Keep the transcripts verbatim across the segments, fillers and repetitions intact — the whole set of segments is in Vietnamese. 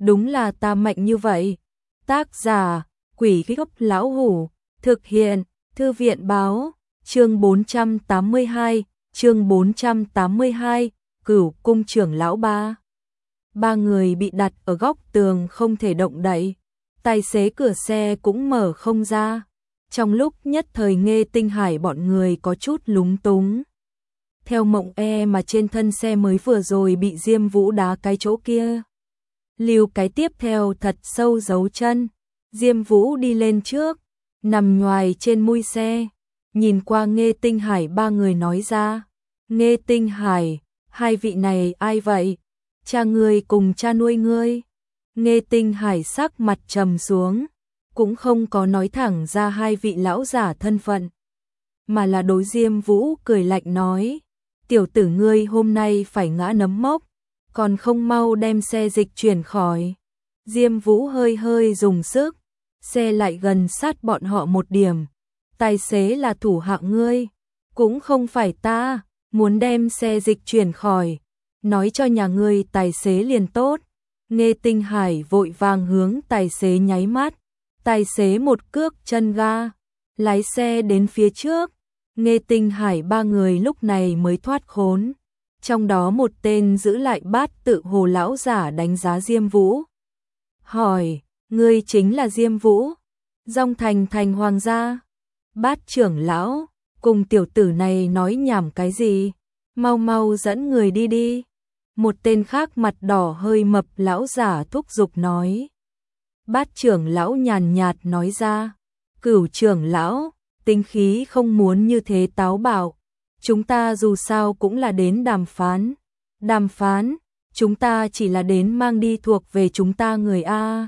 đúng là ta mạnh như vậy. Tác giả, Quỷ Gốc Lão Hủ, thực hiện, Thư viện báo, chương bốn trăm tám mươi hai, chương bốn trăm tám mươi hai, Cửu Cung trưởng lão ba. Ba người bị đặt ở góc tường không thể động đậy, tài xế cửa xe cũng mở không ra. Trong lúc nhất thời Nghê Tinh Hải bọn người có chút lúng túng. Theo mộng e mà trên thân xe mới vừa rồi bị Diêm Vũ đá cái chỗ kia. Lưu cái tiếp theo thật sâu dấu chân. Diêm Vũ đi lên trước, nằm nhoài trên mui xe, nhìn qua Nghê Tinh Hải ba người nói ra. Nghê Tinh Hải, hai vị này ai vậy? Cha ngươi cùng cha nuôi ngươi. Nghê Tinh Hải sắc mặt trầm xuống, cũng không có nói thẳng ra hai vị lão giả thân phận, mà là đối Diêm Vũ cười lạnh nói, tiểu tử ngươi hôm nay phải ngã nấm mốc, còn không mau đem xe dịch chuyển khỏi. Diêm Vũ hơi hơi dùng sức, xe lại gần sát bọn họ một điểm, tài xế là thủ hạ ngươi, cũng không phải ta, muốn đem xe dịch chuyển khỏi, nói cho nhà ngươi tài xế liền tốt. Nghê Tinh Hải vội vàng hướng tài xế nháy mắt, tài xế một cước chân ga, lái xe đến phía trước. Nghê Tinh Hải ba người lúc này mới thoát khốn, trong đó một tên giữ lại bát tự hồ lão giả đánh giá Diêm Vũ. Hỏi, ngươi chính là Diêm Vũ, Dòng Thành thành hoàng gia? Bát trưởng lão, cùng tiểu tử này nói nhảm cái gì, mau mau dẫn người đi đi. Một tên khác mặt đỏ hơi mập lão giả thúc giục nói. Bát trưởng lão nhàn nhạt nói ra, Cửu trưởng lão, tính khí không muốn như thế táo bạo, chúng ta dù sao cũng là đến đàm phán. Đàm phán, chúng ta chỉ là đến mang đi thuộc về chúng ta người A.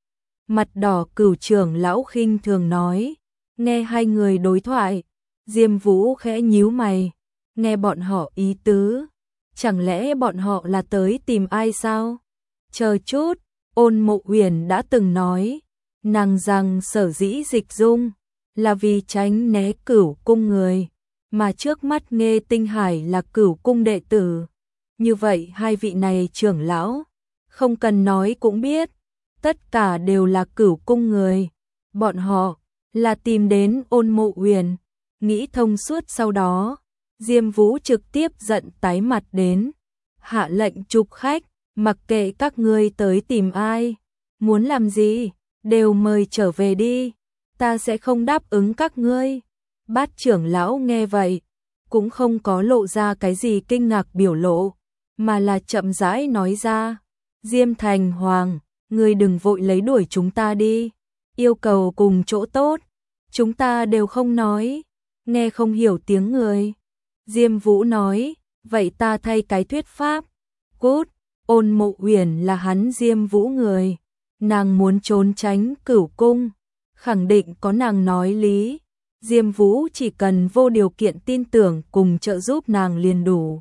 Mặt đỏ Cửu trưởng lão khinh thường nói. Nghe hai người đối thoại, Diêm Vũ khẽ nhíu mày, nghe bọn họ ý tứ, chẳng lẽ bọn họ là tới tìm ai sao? Chờ chút, Ôn Mộ Huyền đã từng nói, nàng rằng sở dĩ dịch dung là vì tránh né Cửu cung người, mà trước mắt Nghê Tinh Hải là Cửu cung đệ tử. Như vậy hai vị này trưởng lão, không cần nói cũng biết, tất cả đều là Cửu cung người. Bọn họ là tìm đến Ôn Mộ Huyền, nghĩ thông suốt sau đó, Diêm Vũ trực tiếp giận tái mặt đến, hạ lệnh trục khách, mặc kệ các ngươi tới tìm ai, muốn làm gì, đều mời trở về đi, ta sẽ không đáp ứng các ngươi. Bát trưởng lão nghe vậy, cũng không có lộ ra cái gì kinh ngạc biểu lộ, mà là chậm rãi nói ra, Diêm Thành Hoàng, ngươi đừng vội lấy đuổi chúng ta đi, yêu cầu cùng chỗ tốt, chúng ta đều không nói, nghe không hiểu tiếng người. Diêm Vũ nói, vậy ta thay cái thuyết pháp. Cút, Ôn Mộ Huyền là hắn Diêm Vũ người, nàng muốn trốn tránh Cửu cung, khẳng định có nàng nói lý. Diêm Vũ chỉ cần vô điều kiện tin tưởng cùng trợ giúp nàng liền đủ.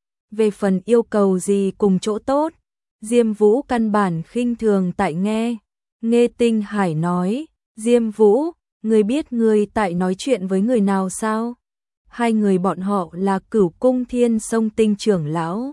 Về phần yêu cầu gì cùng chỗ tốt, Diêm Vũ căn bản khinh thường tại nghe. Nghê Tinh Hải nói, Diêm Vũ, ngươi biết ngươi tại nói chuyện với người nào sao? Hai người bọn họ là Cửu cung Thiên Sông Tinh trưởng lão.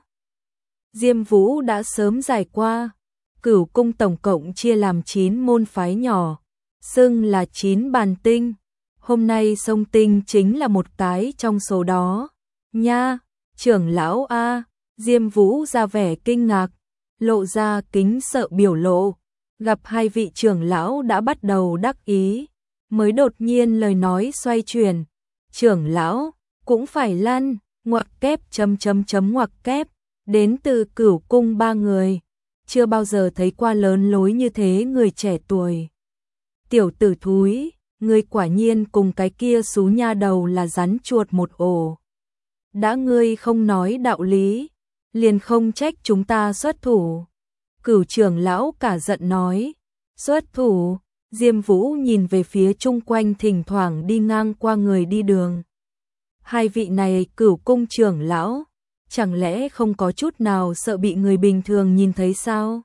Diêm Vũ đã sớm giải qua, Cửu cung tổng cộng chia làm chín môn phái nhỏ, xưng là chín bàn tinh. Hôm nay Sông Tinh chính là một cái trong số đó. Nha, trưởng lão a, Diêm Vũ ra vẻ kinh ngạc, lộ ra kính sợ biểu lộ, gặp hai vị trưởng lão đã bắt đầu đắc ý, mới đột nhiên lời nói xoay chuyển, trưởng lão, cũng phải lăn, ngoặc kép chấm chấm chấm ngoặc kép, đến từ Cửu cung ba người, chưa bao giờ thấy qua lớn lối như thế người trẻ tuổi. Tiểu tử thúi, ngươi quả nhiên cùng cái kia xú nha đầu là rắn chuột một ổ. Đã ngươi không nói đạo lý, liền không trách chúng ta xuất thủ. Cửu trưởng lão cả giận nói, xuất thủ. Diêm Vũ nhìn về phía chung quanh thỉnh thoảng đi ngang qua người đi đường. Hai vị này Cửu cung trưởng lão, chẳng lẽ không có chút nào sợ bị người bình thường nhìn thấy sao?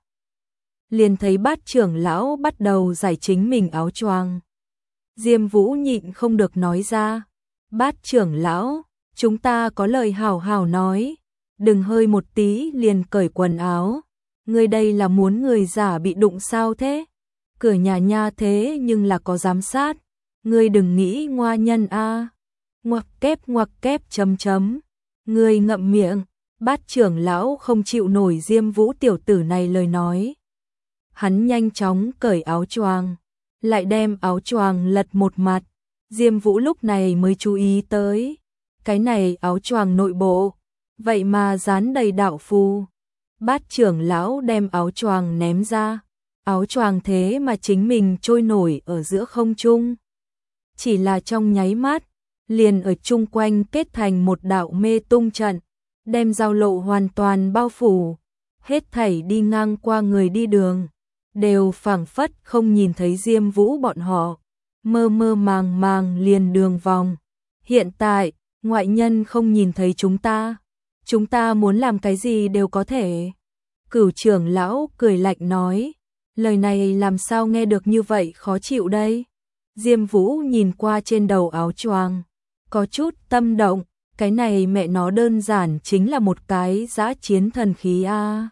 Liền thấy Bát trưởng lão bắt đầu giải chính mình áo choàng. Diêm Vũ nhịn không được nói ra, Bát trưởng lão, chúng ta có lời hảo hảo nói, đừng hơi một tí liền cởi quần áo, Ngươi đây là muốn người giả bị đụng sao thế? Cửa nhà nha thế nhưng là có giám sát. Ngươi đừng nghĩ ngoa nhân a. À. Ngoặc kép ngoặc kép chấm chấm. Ngươi ngậm miệng. Bát trưởng lão không chịu nổi Diêm Vũ tiểu tử này lời nói. Hắn nhanh chóng cởi áo choàng, lại đem áo choàng lật một mặt. Diêm Vũ lúc này mới chú ý tới, cái này áo choàng nội bộ, vậy mà dán đầy đạo phù. Bát trưởng lão đem áo choàng ném ra, áo choàng thế mà chính mình trôi nổi ở giữa không trung. Chỉ là trong nháy mắt, liền ở chung quanh kết thành một đạo mê tung trận, đem giao lộ hoàn toàn bao phủ, hết thảy đi ngang qua người đi đường, đều phảng phất không nhìn thấy Diêm Vũ bọn họ, mơ mơ màng màng liền đường vòng. Hiện tại, ngoại nhân không nhìn thấy chúng ta, chúng ta muốn làm cái gì đều có thể. Cửu trưởng lão cười lạnh nói, lời này làm sao nghe được như vậy khó chịu đây. Diêm Vũ nhìn qua trên đầu áo choàng, có chút tâm động, cái này mẹ nó đơn giản chính là một cái dã chiến thần khí a. À.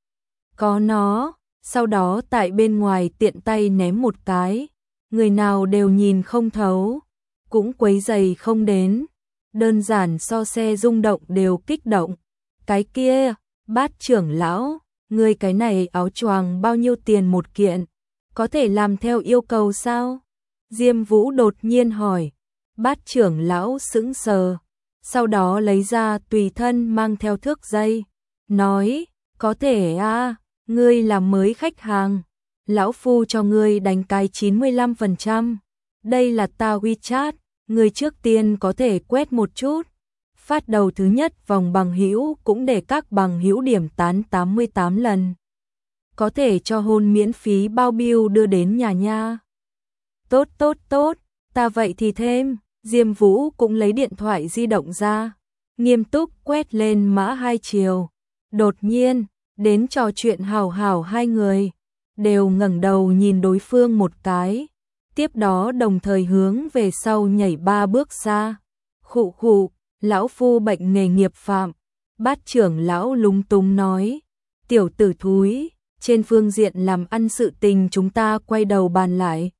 Có nó, sau đó tại bên ngoài tiện tay ném một cái, người nào đều nhìn không thấu, cũng quấy giày không đến, đơn giản so xe rung động đều kích động. Cái kia, Bát trưởng lão, ngươi cái này áo choàng bao nhiêu tiền một kiện, có thể làm theo yêu cầu sao? Diêm Vũ đột nhiên hỏi. Bát trưởng lão sững sờ, sau đó lấy ra tùy thân mang theo thước dây, nói, có thể a, à, ngươi là mới khách hàng, lão phu cho ngươi đánh cái chín mươi lăm phần trăm, đây là ta WeChat, ngươi trước tiên có thể quét một chút, phát đầu thứ nhất vòng bằng hữu cũng để các bằng hữu điểm tán tám mươi tám lần, có thể cho hôn miễn phí bao bill đưa đến nhà nha. Tốt tốt tốt, ta vậy thì thêm. Diêm Vũ cũng lấy điện thoại di động ra, nghiêm túc quét lên mã hai chiều. Đột nhiên, đến trò chuyện hào hào hai người, đều ngẩng đầu nhìn đối phương một cái, tiếp đó đồng thời hướng về sau nhảy ba bước xa. Khụ khụ, lão phu bệnh nghề nghiệp phạm. Bát trưởng lão lúng túng nói, tiểu tử thúi, trên phương diện làm ăn sự tình chúng ta quay đầu bàn lại.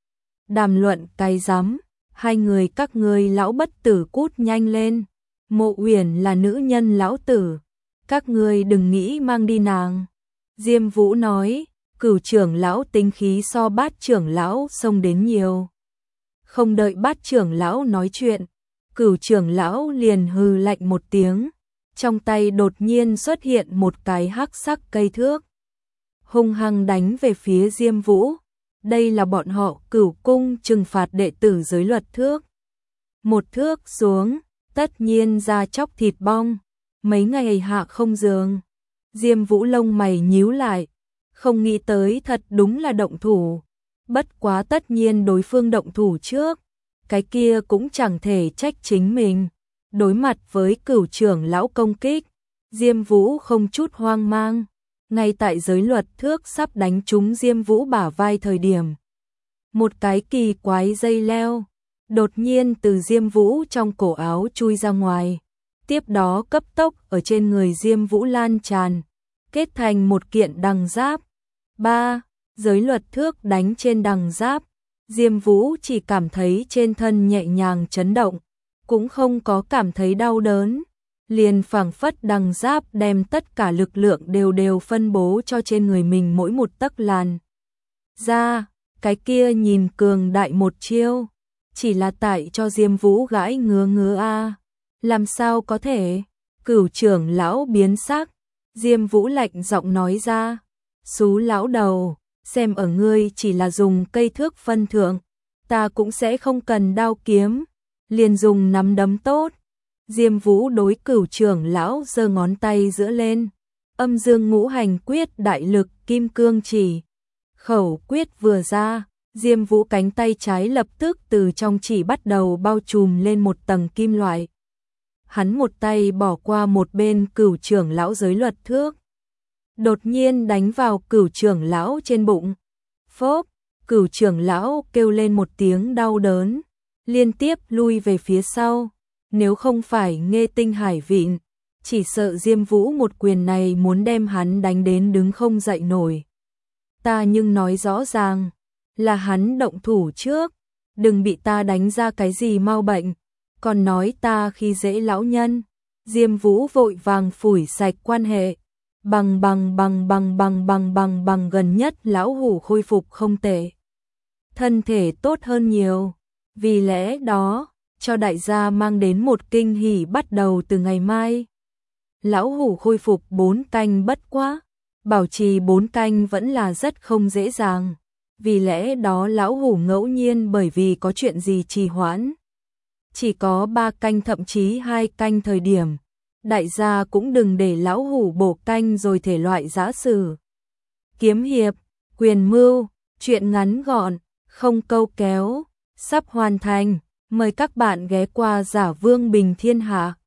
Đàm luận cái rắm. Hai người các ngươi lão bất tử cút nhanh lên, Mộ Uyển là nữ nhân lão tử, các ngươi đừng nghĩ mang đi nàng. Diêm Vũ nói, Cửu trưởng lão tính khí so Bát trưởng lão xông đến nhiều. Không đợi Bát trưởng lão nói chuyện, Cửu trưởng lão liền hừ lạnh một tiếng, trong tay đột nhiên xuất hiện một cái hắc sắc cây thước, hung hăng đánh về phía Diêm Vũ. Đây là bọn họ Cửu cung trừng phạt đệ tử giới luật thước. Một thước xuống, tất nhiên ra chóc thịt bong, mấy ngày hạ không giường. Diêm Vũ lông mày nhíu lại, không nghĩ tới thật đúng là động thủ. Bất quá tất nhiên đối phương động thủ trước, cái kia cũng chẳng thể trách chính mình. Đối mặt với Cửu trưởng lão công kích, Diêm Vũ không chút hoang mang. Ngay tại giới luật thước sắp đánh trúng Diêm Vũ bả vai thời điểm, một cái kỳ quái dây leo đột nhiên từ Diêm Vũ trong cổ áo chui ra ngoài, tiếp đó cấp tốc ở trên người Diêm Vũ lan tràn, kết thành một kiện đằng giáp. Ba, giới luật thước đánh trên đằng giáp, Diêm Vũ chỉ cảm thấy trên thân nhẹ nhàng chấn động, cũng không có cảm thấy đau đớn. Liền phảng phất đằng giáp đem tất cả lực lượng đều đều phân bố cho trên người mình mỗi một tấc làn. Ra, cái kia nhìn cường đại một chiêu, chỉ là tại cho Diêm Vũ gãi ngứa ngứa a. Làm sao có thể? Cửu trưởng lão biến sắc, Diêm Vũ lạnh giọng nói ra, xú lão đầu, xem ở ngươi chỉ là dùng cây thước phân thượng, ta cũng sẽ không cần đao kiếm, liền dùng nắm đấm tốt. Diêm Vũ đối Cửu trưởng lão giơ ngón tay giữa lên, âm dương ngũ hành quyết đại lực kim cương chỉ. Khẩu quyết vừa ra, Diêm Vũ cánh tay trái lập tức từ trong chỉ bắt đầu bao trùm lên một tầng kim loại. Hắn một tay bỏ qua một bên Cửu trưởng lão giới luật thước, đột nhiên đánh vào Cửu trưởng lão trên bụng. Phốp, Cửu trưởng lão kêu lên một tiếng đau đớn, liên tiếp lui về phía sau. Nếu không phải nghe tinh hải vịn, chỉ sợ Diêm Vũ một quyền này muốn đem hắn đánh đến đứng không dậy nổi. Ta nhưng nói rõ ràng, là hắn động thủ trước, đừng bị ta đánh ra cái gì mau bệnh, còn nói ta khi dễ lão nhân. Diêm Vũ vội vàng phủi sạch quan hệ, bằng bằng bằng bằng bằng bằng bằng bằng gần nhất lão hủ khôi phục không tệ. Thân thể tốt hơn nhiều, vì lẽ đó, cho đại gia mang đến một kinh hỉ bắt đầu từ ngày mai. Lão hủ khôi phục bốn canh bất quá, bảo trì bốn canh vẫn là rất không dễ dàng, vì lẽ đó lão hủ ngẫu nhiên bởi vì có chuyện gì trì hoãn. Chỉ có ba canh thậm chí hai canh thời điểm, đại gia cũng đừng để lão hủ bổ canh rồi thể loại giã sử. Kiếm hiệp, quyền mưu, chuyện ngắn gọn, không câu kéo, sắp hoàn thành, mời các bạn ghé qua Giả Vương Bình Thiên Hạ.